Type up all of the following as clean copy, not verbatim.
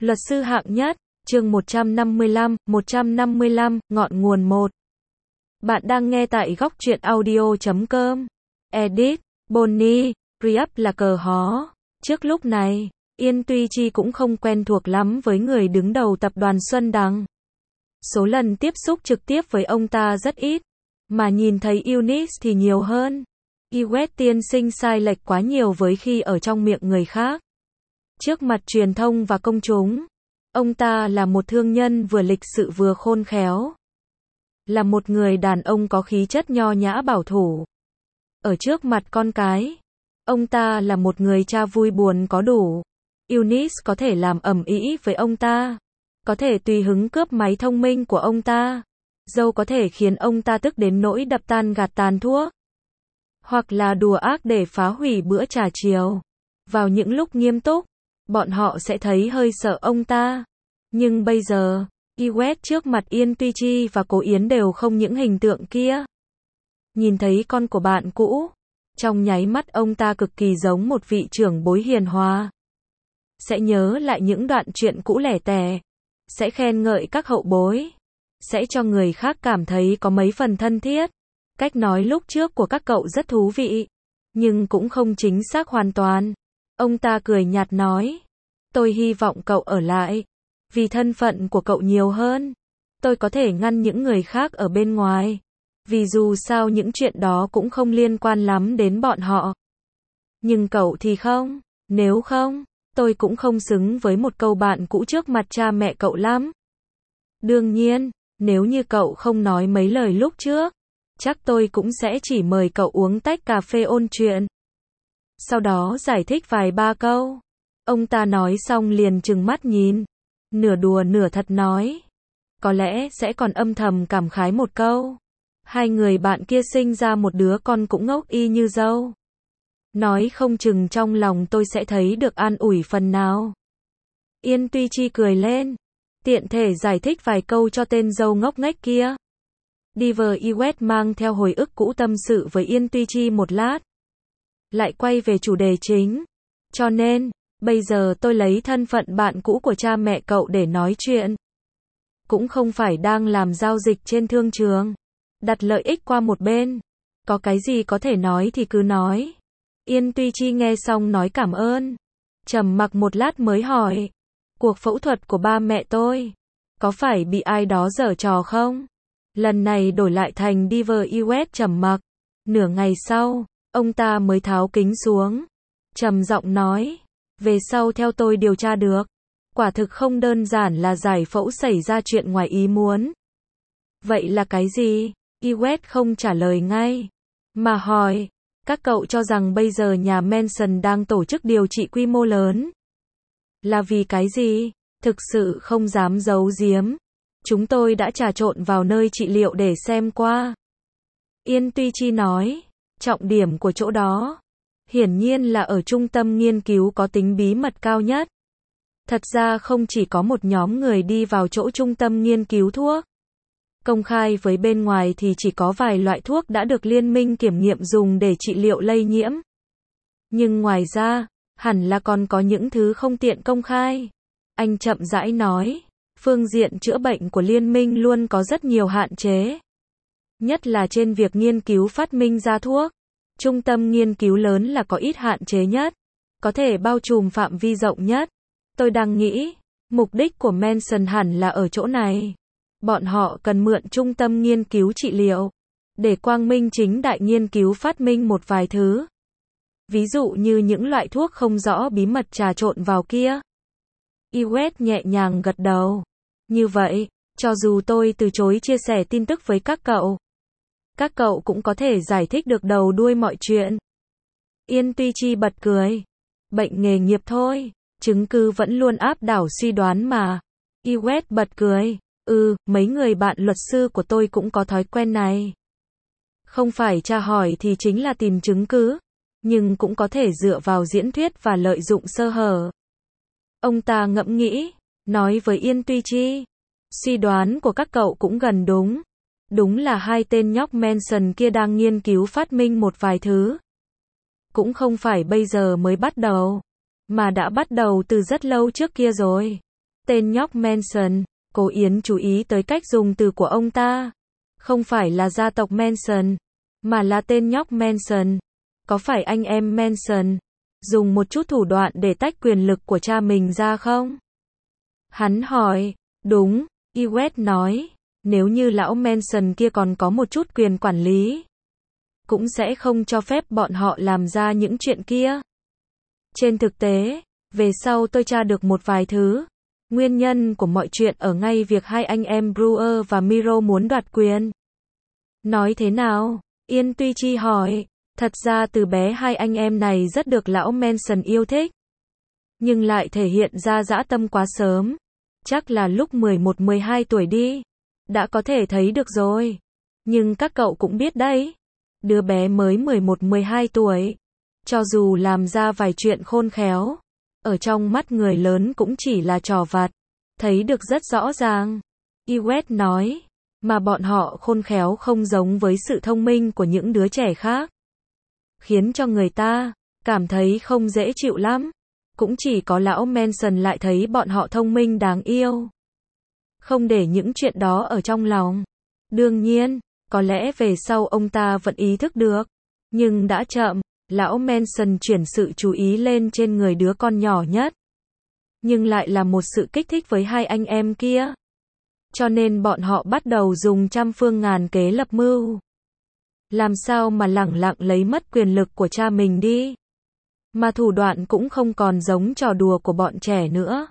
Luật sư hạng nhất, chương 155, ngọn nguồn 1. Bạn đang nghe tại góc truyện audio.com. Edit, Bonnie, Re-up là cờ hó. Trước lúc này, Yên Tuy Chi cũng không quen thuộc lắm với người đứng đầu tập đoàn Xuân Đằng. Số lần tiếp xúc trực tiếp với ông ta rất ít, mà nhìn thấy Eunice thì nhiều hơn. Yvette tiên sinh sai lệch quá nhiều với khi ở trong miệng người khác. Trước mặt truyền thông và công chúng, ông ta là một thương nhân vừa lịch sự vừa khôn khéo. Là một người đàn ông có khí chất nho nhã bảo thủ. Ở trước mặt con cái, ông ta là một người cha vui buồn có đủ. Eunice có thể làm ầm ĩ với ông ta, có thể tùy hứng cướp máy thông minh của ông ta. Dâu có thể khiến ông ta tức đến nỗi đập tan gạt tàn thuốc, hoặc là đùa ác để phá hủy bữa trà chiều. Vào những lúc nghiêm túc, bọn họ sẽ thấy hơi sợ ông ta. Nhưng bây giờ, Yvette trước mặt Yên Tuy Chi và Cố Yến đều không những hình tượng kia. Nhìn thấy con của bạn cũ, trong nháy mắt ông ta cực kỳ giống một vị trưởng bối hiền hòa. Sẽ nhớ lại những đoạn chuyện cũ lẻ tẻ, sẽ khen ngợi các hậu bối, sẽ cho người khác cảm thấy có mấy phần thân thiết. Cách nói lúc trước của các cậu rất thú vị, nhưng cũng không chính xác hoàn toàn. Ông ta cười nhạt nói, tôi hy vọng cậu ở lại, vì thân phận của cậu nhiều hơn. Tôi có thể ngăn những người khác ở bên ngoài, vì dù sao những chuyện đó cũng không liên quan lắm đến bọn họ. Nhưng cậu thì không, nếu không, tôi cũng không xứng với một câu bạn cũ trước mặt cha mẹ cậu lắm. Đương nhiên, nếu như cậu không nói mấy lời lúc trước, chắc tôi cũng sẽ chỉ mời cậu uống tách cà phê ôn chuyện. Sau đó giải thích vài ba câu. Ông ta nói xong liền trừng mắt nhìn, nửa đùa nửa thật nói, có lẽ sẽ còn âm thầm cảm khái một câu, hai người bạn kia sinh ra một đứa con cũng ngốc y như dâu. Nói không chừng trong lòng tôi sẽ thấy được an ủi phần nào. Yên Tuy Chi cười lên, tiện thể giải thích vài câu cho tên dâu ngốc nghếch kia. Diver Yvette mang theo hồi ức cũ tâm sự với Yên Tuy Chi một lát, lại quay về chủ đề chính. Cho nên, bây giờ tôi lấy thân phận bạn cũ của cha mẹ cậu để nói chuyện. Cũng không phải đang làm giao dịch trên thương trường, đặt lợi ích qua một bên. Có cái gì có thể nói thì cứ nói. Yên Tuy Chi nghe xong nói cảm ơn, trầm mặc một lát mới hỏi, cuộc phẫu thuật của ba mẹ tôi, có phải bị ai đó giở trò không? Lần này đổi lại thành Diver Yvette trầm mặc. Nửa ngày sau, ông ta mới tháo kính xuống, trầm giọng nói, về sau theo tôi điều tra được, quả thực không đơn giản là giải phẫu xảy ra chuyện ngoài ý muốn. Vậy là cái gì? Yvette không trả lời ngay, mà hỏi, các cậu cho rằng bây giờ nhà Manson đang tổ chức điều trị quy mô lớn. Là vì cái gì? Thực sự không dám giấu giếm. Chúng tôi đã trà trộn vào nơi trị liệu để xem qua. Yên Tuy Chi nói, trọng điểm của chỗ đó, hiển nhiên là ở trung tâm nghiên cứu có tính bí mật cao nhất. Thật ra không chỉ có một nhóm người đi vào chỗ trung tâm nghiên cứu thuốc. Công khai với bên ngoài thì chỉ có vài loại thuốc đã được liên minh kiểm nghiệm dùng để trị liệu lây nhiễm. Nhưng ngoài ra, hẳn là còn có những thứ không tiện công khai. Anh chậm rãi nói, phương diện chữa bệnh của liên minh luôn có rất nhiều hạn chế. Nhất là trên việc nghiên cứu phát minh ra thuốc. Trung tâm nghiên cứu lớn là có ít hạn chế nhất, có thể bao trùm phạm vi rộng nhất. Tôi đang nghĩ, mục đích của Manson hẳn là ở chỗ này. Bọn họ cần mượn trung tâm nghiên cứu trị liệu, để quang minh chính đại nghiên cứu phát minh một vài thứ. Ví dụ như những loại thuốc không rõ bí mật trà trộn vào kia. Yvette nhẹ nhàng gật đầu. Như vậy, cho dù tôi từ chối chia sẻ tin tức với các cậu cũng có thể giải thích được đầu đuôi mọi chuyện. Yên Tuy Chi bật cười. Bệnh nghề nghiệp thôi, chứng cứ vẫn luôn áp đảo suy đoán mà. Yvette bật cười. Mấy người bạn luật sư của tôi cũng có thói quen này. Không phải tra hỏi thì chính là tìm chứng cứ, nhưng cũng có thể dựa vào diễn thuyết và lợi dụng sơ hở. Ông ta ngẫm nghĩ, nói với Yên Tuy Chi, suy đoán của các cậu cũng gần đúng. Đúng là hai tên nhóc Manson kia đang nghiên cứu phát minh một vài thứ. Cũng không phải bây giờ mới bắt đầu, mà đã bắt đầu từ rất lâu trước kia rồi. Tên nhóc Manson, Cố Yến chú ý tới cách dùng từ của ông ta. Không phải là gia tộc Manson, mà là tên nhóc Manson. Có phải anh em Manson dùng một chút thủ đoạn để tách quyền lực của cha mình ra không? Hắn hỏi. Đúng, Iwet nói. Nếu như lão Manson kia còn có một chút quyền quản lý, cũng sẽ không cho phép bọn họ làm ra những chuyện kia. Trên thực tế, về sau tôi tra được một vài thứ. Nguyên nhân của mọi chuyện ở ngay việc hai anh em Brewer và Miro muốn đoạt quyền. Nói thế nào? Yên Tuy Chi hỏi. Thật ra từ bé hai anh em này rất được lão Manson yêu thích, nhưng lại thể hiện ra dã tâm quá sớm. Chắc là lúc 11-12 tuổi đi. Đã có thể thấy được rồi. Nhưng các cậu cũng biết đấy. Đứa bé mới 11-12 tuổi. Cho dù làm ra vài chuyện khôn khéo, ở trong mắt người lớn cũng chỉ là trò vặt. Thấy được rất rõ ràng. Iwet nói. Mà bọn họ khôn khéo không giống với sự thông minh của những đứa trẻ khác. Khiến cho người ta cảm thấy không dễ chịu lắm. Cũng chỉ có lão Manson lại thấy bọn họ thông minh đáng yêu. Không để những chuyện đó ở trong lòng. Đương nhiên, có lẽ về sau ông ta vẫn ý thức được. Nhưng đã chậm, lão Manson chuyển sự chú ý lên trên người đứa con nhỏ nhất. Nhưng lại là một sự kích thích với hai anh em kia. Cho nên bọn họ bắt đầu dùng trăm phương ngàn kế lập mưu. Làm sao mà lẳng lặng lấy mất quyền lực của cha mình đi. Mà thủ đoạn cũng không còn giống trò đùa của bọn trẻ nữa.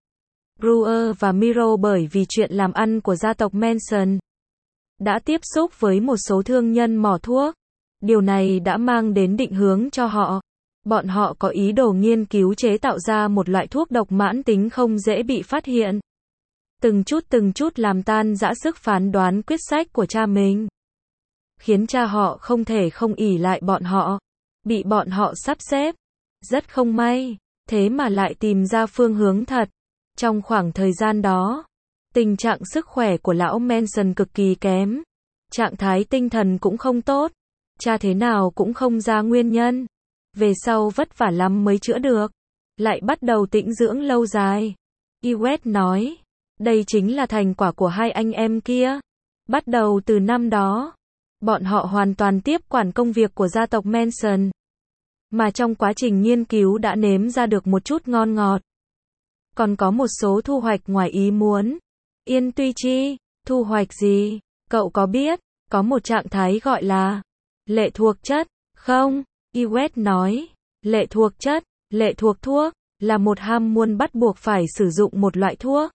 Brewer và Miro bởi vì chuyện làm ăn của gia tộc Manson đã tiếp xúc với một số thương nhân mỏ thuốc. Điều này đã mang đến định hướng cho họ. Bọn họ có ý đồ nghiên cứu chế tạo ra một loại thuốc độc mãn tính không dễ bị phát hiện. Từng chút làm tan rã sức phán đoán quyết sách của cha mình. Khiến cha họ không thể không ỷ lại bọn họ. Bị bọn họ sắp xếp. Rất không may. Thế mà lại tìm ra phương hướng thật. Trong khoảng thời gian đó, tình trạng sức khỏe của lão Manson cực kỳ kém. Trạng thái tinh thần cũng không tốt. Cha thế nào cũng không ra nguyên nhân. Về sau vất vả lắm mới chữa được. Lại bắt đầu tĩnh dưỡng lâu dài. Iwet nói. Đây chính là thành quả của hai anh em kia. Bắt đầu từ năm đó, bọn họ hoàn toàn tiếp quản công việc của gia tộc Manson. Mà trong quá trình nghiên cứu đã nếm ra được một chút ngon ngọt. Còn có một số thu hoạch ngoài ý muốn. Yên Tuy Chi, thu hoạch gì? Cậu có biết, có một trạng thái gọi là lệ thuộc chất, không? Iwet nói, lệ thuộc chất, lệ thuộc thuốc, là một ham muốn bắt buộc phải sử dụng một loại thuốc.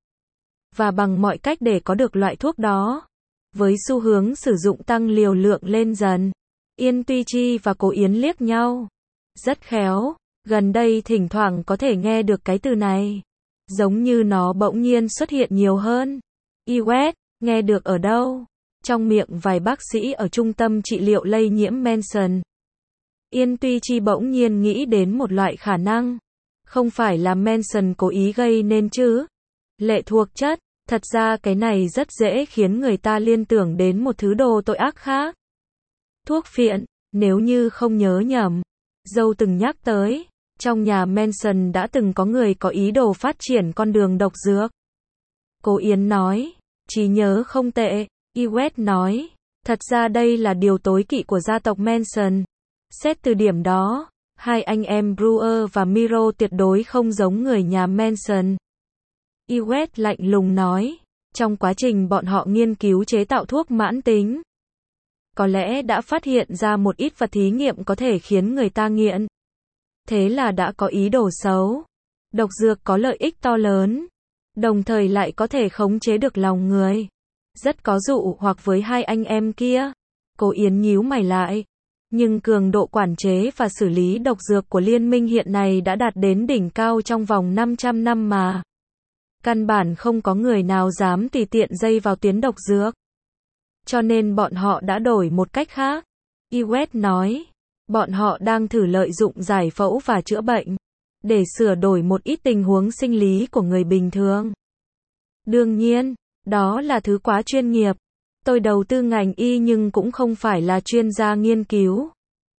Và bằng mọi cách để có được loại thuốc đó. Với xu hướng sử dụng tăng liều lượng lên dần. Yên Tuy Chi và Cố Yến liếc nhau. Rất khéo, gần đây thỉnh thoảng có thể nghe được cái từ này. Giống như nó bỗng nhiên xuất hiện nhiều hơn. Iwet, nghe được ở đâu? Trong miệng vài bác sĩ ở trung tâm trị liệu lây nhiễm Manson. Yên Tuy Chi bỗng nhiên nghĩ đến một loại khả năng. Không phải là Manson cố ý gây nên chứ? Lệ thuộc chất, thật ra cái này rất dễ khiến người ta liên tưởng đến một thứ đồ tội ác khác. Thuốc phiện, nếu như không nhớ nhầm. Dâu từng nhắc tới, trong nhà Manson đã từng có người có ý đồ phát triển con đường độc dược. Cố Yến nói, trí nhớ không tệ. Iwet nói, thật ra đây là điều tối kỵ của gia tộc Manson. Xét từ điểm đó, hai anh em Brewer và Miro tuyệt đối không giống người nhà Manson. Iwet lạnh lùng nói, trong quá trình bọn họ nghiên cứu chế tạo thuốc mãn tính, có lẽ đã phát hiện ra một ít vật thí nghiệm có thể khiến người ta nghiện. Thế là đã có ý đồ xấu. Độc dược có lợi ích to lớn, đồng thời lại có thể khống chế được lòng người. Rất có dụ hoặc với hai anh em kia. Cố Yến nhíu mày lại. Nhưng cường độ quản chế và xử lý độc dược của liên minh hiện nay đã đạt đến đỉnh cao trong vòng 500 năm mà. Căn bản không có người nào dám tùy tiện dây vào tuyến độc dược. Cho nên bọn họ đã đổi một cách khác. Iwet nói, bọn họ đang thử lợi dụng giải phẫu và chữa bệnh, để sửa đổi một ít tình huống sinh lý của người bình thường. Đương nhiên, đó là thứ quá chuyên nghiệp. Tôi đầu tư ngành y nhưng cũng không phải là chuyên gia nghiên cứu.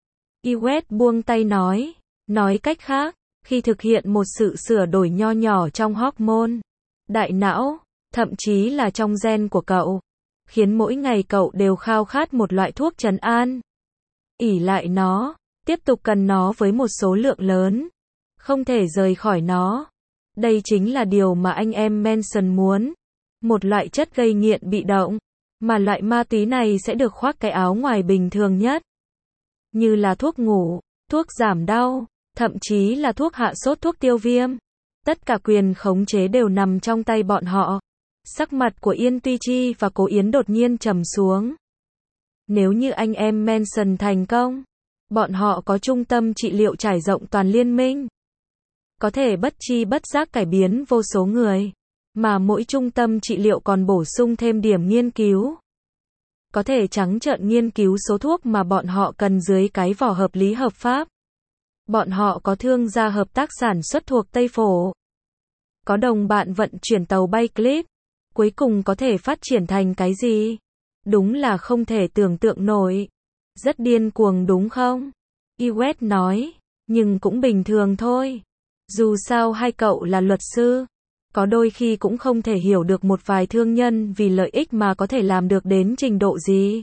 Iwet buông tay nói cách khác, khi thực hiện một sự sửa đổi nho nhỏ trong hormone, đại não, thậm chí là trong gen của cậu, khiến mỗi ngày cậu đều khao khát một loại thuốc trấn an. Ỷ lại nó, tiếp tục cần nó với một số lượng lớn, không thể rời khỏi nó. Đây chính là điều mà anh em Manson muốn. Một loại chất gây nghiện bị động, mà loại ma túy này sẽ được khoác cái áo ngoài bình thường nhất. Như là thuốc ngủ, thuốc giảm đau, thậm chí là thuốc hạ sốt, thuốc tiêu viêm. Tất cả quyền khống chế đều nằm trong tay bọn họ. Sắc mặt của Yên Tuy Chi và Cố Yến đột nhiên trầm xuống. Nếu như anh em Manson thành công, bọn họ có trung tâm trị liệu trải rộng toàn liên minh. Có thể bất chi bất giác cải biến vô số người. Mà mỗi trung tâm trị liệu còn bổ sung thêm điểm nghiên cứu. Có thể trắng trợn nghiên cứu số thuốc mà bọn họ cần dưới cái vỏ hợp lý hợp pháp. Bọn họ có thương gia hợp tác sản xuất thuộc Tây Phổ. Có đồng bạn vận chuyển tàu bay clip. Cuối cùng có thể phát triển thành cái gì? Đúng là không thể tưởng tượng nổi. Rất điên cuồng đúng không? Iwet nói. Nhưng cũng bình thường thôi. Dù sao hai cậu là luật sư. Có đôi khi cũng không thể hiểu được một vài thương nhân vì lợi ích mà có thể làm được đến trình độ gì.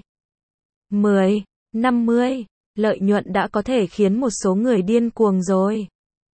10, 50, lợi nhuận đã có thể khiến một số người điên cuồng rồi.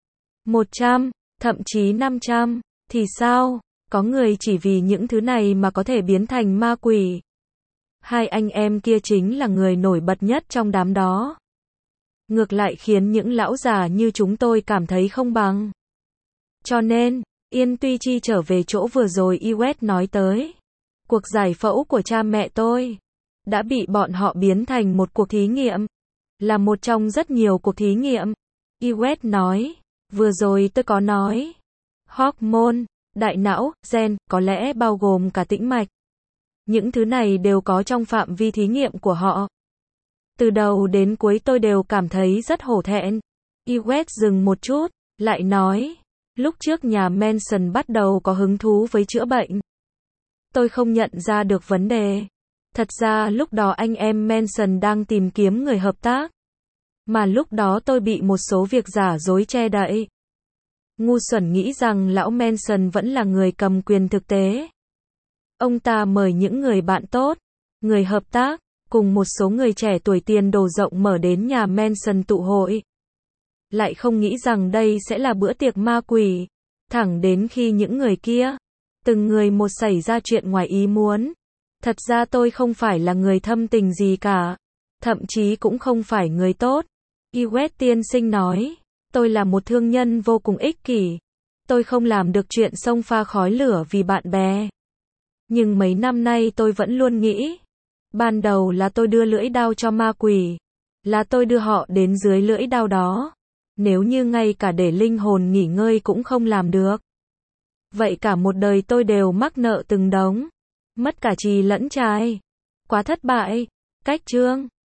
100, thậm chí 500, thì sao? Có người chỉ vì những thứ này mà có thể biến thành ma quỷ. Hai anh em kia chính là người nổi bật nhất trong đám đó. Ngược lại khiến những lão già như chúng tôi cảm thấy không bằng. Cho nên, Yên Tuy Chi trở về chỗ vừa rồi Iwet nói tới. Cuộc giải phẫu của cha mẹ tôi đã bị bọn họ biến thành một cuộc thí nghiệm. Là một trong rất nhiều cuộc thí nghiệm. Iwet nói. Vừa rồi tôi có nói. Hormone, đại não, gen, có lẽ bao gồm cả tĩnh mạch. Những thứ này đều có trong phạm vi thí nghiệm của họ. Từ đầu đến cuối tôi đều cảm thấy rất hổ thẹn. Iwet dừng một chút, lại nói. Lúc trước nhà Manson bắt đầu có hứng thú với chữa bệnh. Tôi không nhận ra được vấn đề. Thật ra lúc đó anh em Manson đang tìm kiếm người hợp tác. Mà lúc đó tôi bị một số việc giả dối che đậy. Ngu xuẩn nghĩ rằng lão Manson vẫn là người cầm quyền thực tế. Ông ta mời những người bạn tốt, người hợp tác, cùng một số người trẻ tuổi tiền đồ rộng mở đến nhà Manson tụ hội. Lại không nghĩ rằng đây sẽ là bữa tiệc ma quỷ. Thẳng đến khi những người kia, từng người một xảy ra chuyện ngoài ý muốn. Thật ra tôi không phải là người thâm tình gì cả. Thậm chí cũng không phải người tốt. Iwet tiên sinh nói. Tôi là một thương nhân vô cùng ích kỷ. Tôi không làm được chuyện xông pha khói lửa vì bạn bè. Nhưng mấy năm nay tôi vẫn luôn nghĩ. Ban đầu là tôi đưa lưỡi đao cho ma quỷ. Là tôi đưa họ đến dưới lưỡi đao đó. Nếu như ngay cả để linh hồn nghỉ ngơi cũng không làm được. Vậy cả một đời tôi đều mắc nợ từng đống. Mất cả trì lẫn trai. Quá thất bại. Cách chương